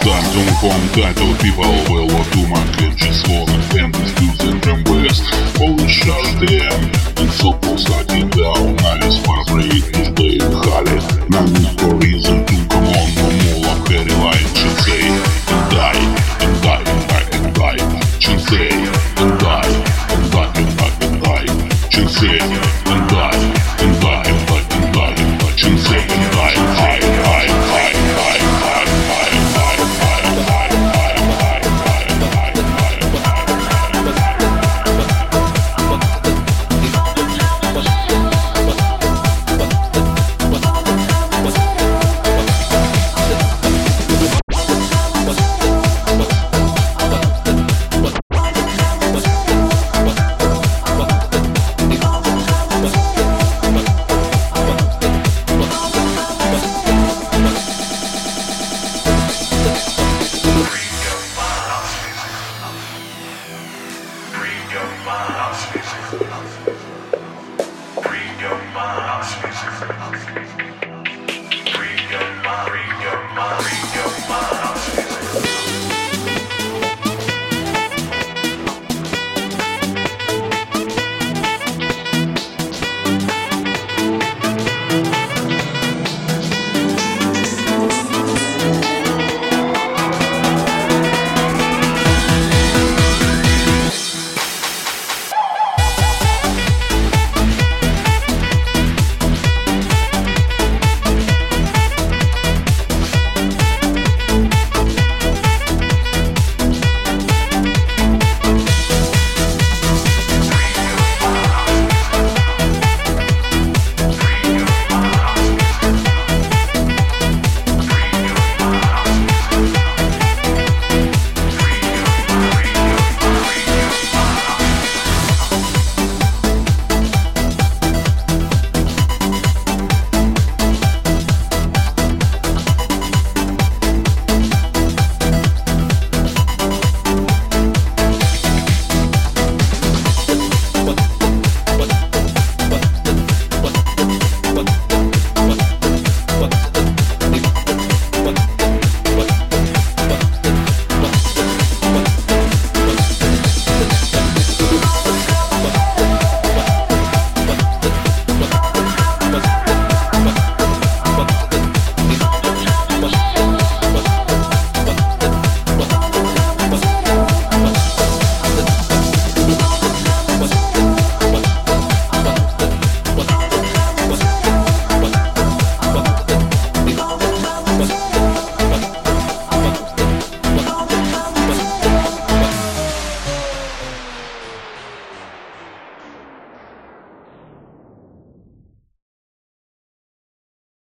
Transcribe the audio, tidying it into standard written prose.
Times on form title people will do my число на фэнтез using МВС Polish HDM and so posting down Alice vibrate Tuesday Hali None for reason to come on no more very light should say and die and die and die and die should say and die and die and die and die should say and die and die and die and die and die should say and die and die and die and die and die and die Bring your mind.